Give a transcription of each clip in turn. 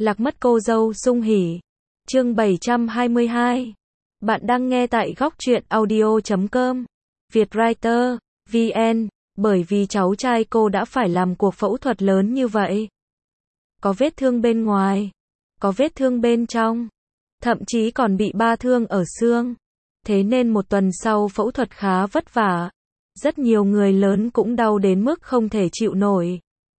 Lạc mất cô dâu sung hỉ. Chương 722. Bạn đang nghe tại góc truyện audio.com. Vietwriter, VN. Bởi vì cháu trai cô đã phải làm cuộc phẫu thuật lớn như vậy. Có vết thương bên ngoài, có vết thương bên trong, thậm chí còn bị 3 thương ở xương. Thế nên một tuần sau phẫu thuật khá vất vả. Rất nhiều người lớn cũng đau đến mức không thể chịu nổi.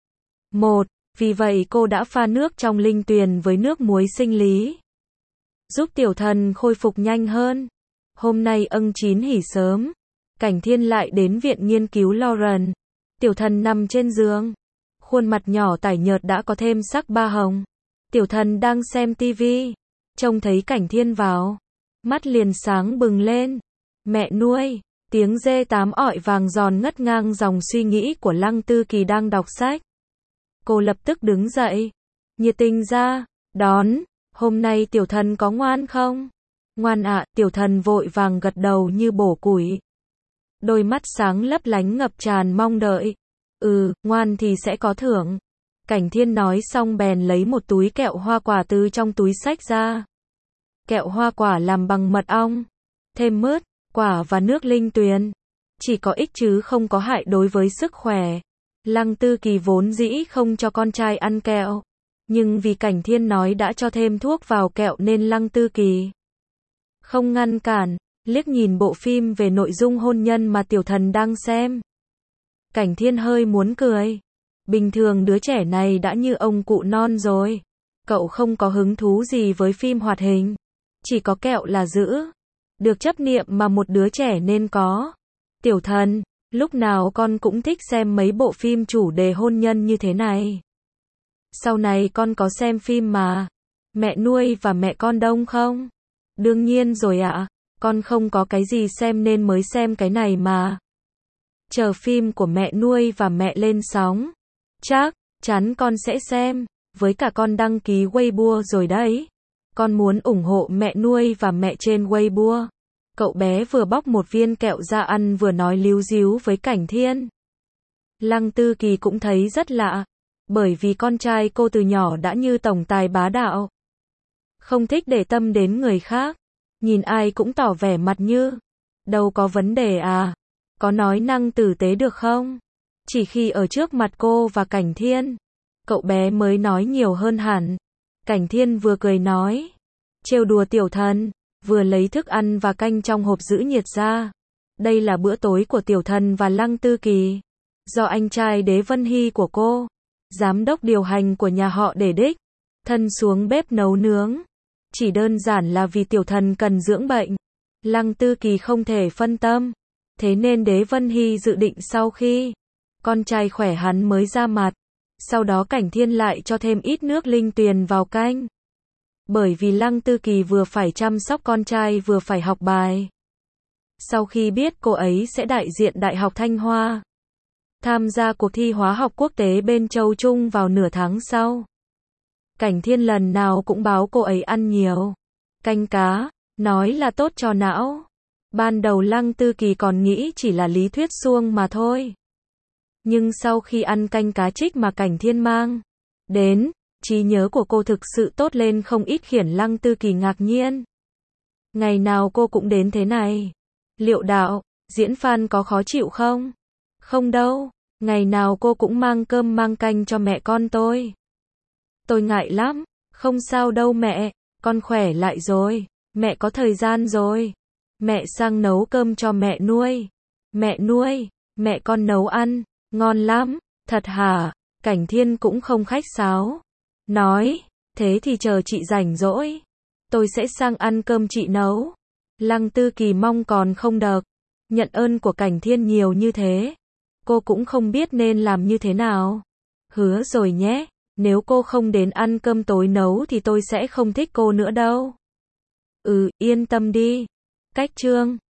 Vì vậy cô đã pha nước trong linh tuyền với nước muối sinh lý, giúp tiểu thần khôi phục nhanh hơn. Hôm nay chín hỉ sớm, Cảnh Thiên lại đến viện nghiên cứu Lauren. Tiểu thần nằm trên giường, khuôn mặt nhỏ tái nhợt đã có thêm sắc ba hồng. Tiểu thần đang xem tivi, trông thấy Cảnh Thiên vào, mắt liền sáng bừng lên. Mẹ nuôi, tiếng dê tám ọi vàng giòn ngất ngang dòng suy nghĩ của Lăng Tư Kỳ đang đọc sách. Cô lập tức đứng dậy, nhiệt tình ra đón. Hôm nay tiểu thần có ngoan không? Ngoan ạ, tiểu thần vội vàng gật đầu như bổ củi. Đôi mắt sáng lấp lánh ngập tràn mong đợi. Ngoan thì sẽ có thưởng. Cảnh Thiên nói xong bèn lấy một túi kẹo hoa quả từ trong túi xách ra. Kẹo hoa quả làm bằng mật ong, thêm mứt, quả và nước linh tuyền. Chỉ có ích chứ không có hại đối với sức khỏe. Lăng Tư Kỳ vốn dĩ không cho con trai ăn kẹo, nhưng vì Cảnh Thiên nói đã cho thêm thuốc vào kẹo nên Lăng Tư Kỳ không ngăn cản, liếc nhìn bộ phim về nội dung hôn nhân mà tiểu thần đang xem. Cảnh Thiên hơi muốn cười. Bình thường đứa trẻ này đã như ông cụ non rồi. Cậu không có hứng thú gì với phim hoạt hình. Chỉ có kẹo là giữ được chấp niệm mà một đứa trẻ nên có. Tiểu thần, lúc nào con cũng thích xem mấy bộ phim chủ đề hôn nhân như thế này. Sau này con có xem phim mà Mẹ Nuôi và Mẹ Con Đông không? Đương nhiên rồi ạ, con không có cái gì xem nên mới xem cái này mà. Chờ phim của Mẹ Nuôi và Mẹ lên sóng, chắc chắn con sẽ xem, với cả con đăng ký Weibo rồi đấy. Con muốn ủng hộ Mẹ Nuôi và Mẹ trên Weibo. Cậu bé vừa bóc một viên kẹo ra ăn vừa nói líu díu với Cảnh Thiên. Lăng Tư Kỳ cũng thấy rất lạ, bởi vì con trai cô từ nhỏ đã như tổng tài bá đạo, không thích để tâm đến người khác, nhìn ai cũng tỏ vẻ mặt như đâu có vấn đề à, có nói năng tử tế được không? Chỉ khi ở trước mặt cô và Cảnh Thiên, cậu bé mới nói nhiều hơn hẳn. Cảnh Thiên vừa cười nói, trêu đùa tiểu thần, vừa lấy thức ăn và canh trong hộp giữ nhiệt ra. Đây là bữa tối của tiểu thần và Lăng Tư Kỳ, do anh trai Đế Vân Hy của cô, giám đốc điều hành của nhà họ để đích thân xuống bếp nấu nướng. Chỉ đơn giản là vì tiểu thần cần dưỡng bệnh, Lăng Tư Kỳ không thể phân tâm, thế nên Đế Vân Hy dự định sau khi con trai khỏe hắn mới ra mặt. Sau đó Cảnh Thiên lại cho thêm ít nước linh tuyền vào canh. Bởi vì Lăng Tư Kỳ vừa phải chăm sóc con trai vừa phải học bài. Sau khi biết cô ấy sẽ đại diện Đại học Thanh Hoa, tham gia cuộc thi hóa học quốc tế bên Châu Trung vào nửa tháng sau, Cảnh Thiên lần nào cũng báo cô ấy ăn nhiều canh cá, nói là tốt cho não. Ban đầu Lăng Tư Kỳ còn nghĩ chỉ là lý thuyết suông mà thôi. Nhưng sau khi ăn canh cá trích mà Cảnh Thiên mang đến, trí nhớ của cô thực sự tốt lên không ít, khiến Lăng Tư Kỳ ngạc nhiên. Ngày nào cô cũng đến thế này. Liệu đạo, diễn Phan có khó chịu không? Không đâu, ngày nào cô cũng mang cơm mang canh cho mẹ con tôi. Tôi ngại lắm, không sao đâu mẹ, con khỏe lại rồi, mẹ có thời gian rồi. Mẹ sang nấu cơm cho mẹ nuôi. Mẹ nuôi, mẹ con nấu ăn, ngon lắm, thật hả? Cảnh Thiên cũng không khách sáo. Nói, thế thì chờ chị rảnh rỗi, tôi sẽ sang ăn cơm chị nấu. Lăng Tư Kỳ mong còn không được nhận ơn của Cảnh Thiên nhiều như thế. Cô cũng không biết nên làm như thế nào. Hứa rồi nhé, nếu cô không đến ăn cơm tối nấu thì tôi sẽ không thích cô nữa đâu. Yên tâm đi. Cách chương